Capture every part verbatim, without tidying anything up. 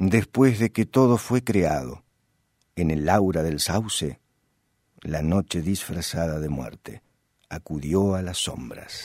Después de que todo fue creado, en el aura del sauce, la noche disfrazada de muerte acudió a las sombras.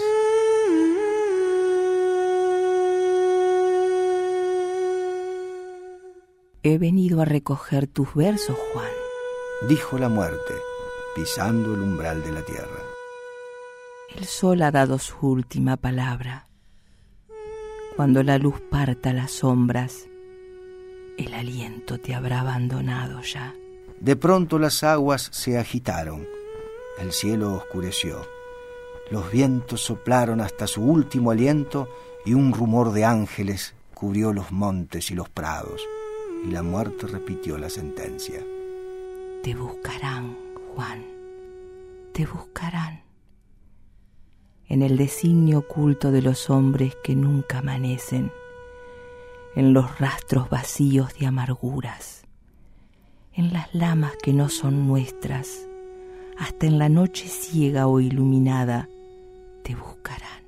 He venido a recoger tus versos, Juan, dijo la muerte, pisando el umbral de la tierra. El sol ha dado su última palabra. Cuando la luz parta las sombras, el aliento te habrá abandonado ya. De pronto las aguas se agitaron, el cielo oscureció, los vientos soplaron hasta su último aliento y un rumor de ángeles cubrió los montes y los prados, y la muerte repitió la sentencia. Te buscarán, Juan, te buscarán. En el designio oculto de los hombres que nunca amanecen, en los rastros vacíos de amarguras, en las lamas que no son nuestras, hasta en la noche ciega o iluminada, te buscarán.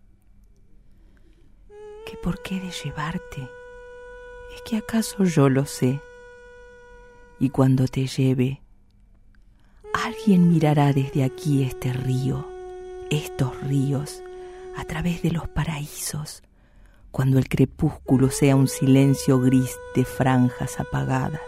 ¿Qué por qué de llevarte? ¿Es que acaso yo lo sé? Y cuando te lleve, alguien mirará desde aquí este río, estos ríos, a través de los paraísos, cuando el crepúsculo sea un silencio gris de franjas apagadas.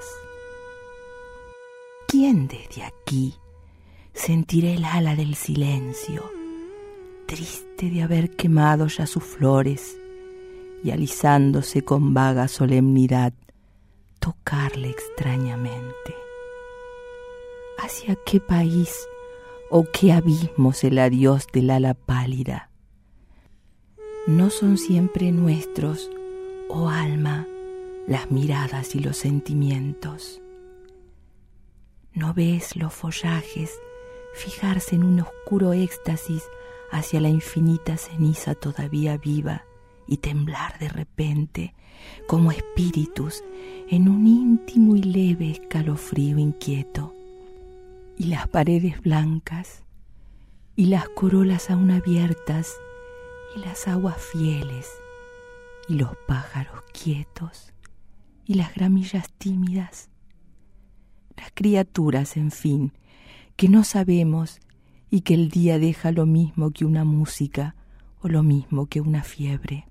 ¿Quién desde aquí sentirá el ala del silencio, triste de haber quemado ya sus flores, y alisándose con vaga solemnidad, tocarle extrañamente? ¿Hacia qué país o qué abismos el adiós del ala pálida? ¿No son siempre nuestros, oh alma, las miradas y los sentimientos? ¿No ves los follajes fijarse en un oscuro éxtasis hacia la infinita ceniza todavía viva y temblar de repente, como espíritus, en un íntimo y leve escalofrío inquieto? Y las paredes blancas, y las corolas aún abiertas, y las aguas fieles, y los pájaros quietos, y las gramillas tímidas, las criaturas, en fin, que no sabemos y que el día deja lo mismo que una música o lo mismo que una fiebre.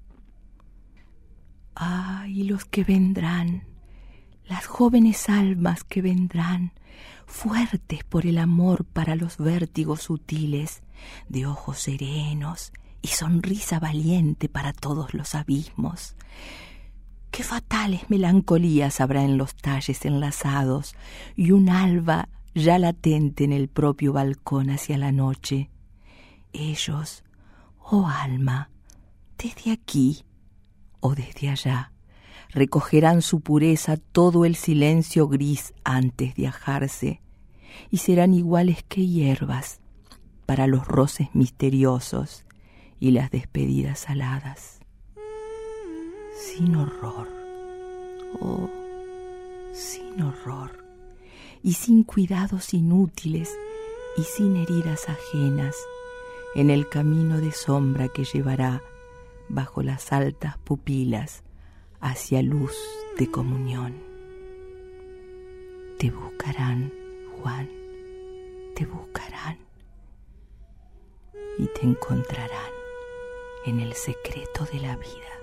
Ah, y los que vendrán, las jóvenes almas que vendrán, fuertes por el amor para los vértigos sutiles, de ojos serenos y sonrisa valiente para todos los abismos. Qué fatales melancolías habrá en los talles enlazados y un alba ya latente en el propio balcón hacia la noche. Ellos, oh alma, desde aquí o desde allá, recogerán su pureza todo el silencio gris antes de ajarse, y serán iguales que hierbas para los roces misteriosos y las despedidas aladas. Sin horror, oh, sin horror, y sin cuidados inútiles y sin heridas ajenas, en el camino de sombra que llevará bajo las altas pupilas hacia luz de comunión. Te buscarán, Juan, te buscarán y te encontrarán en el secreto de la vida.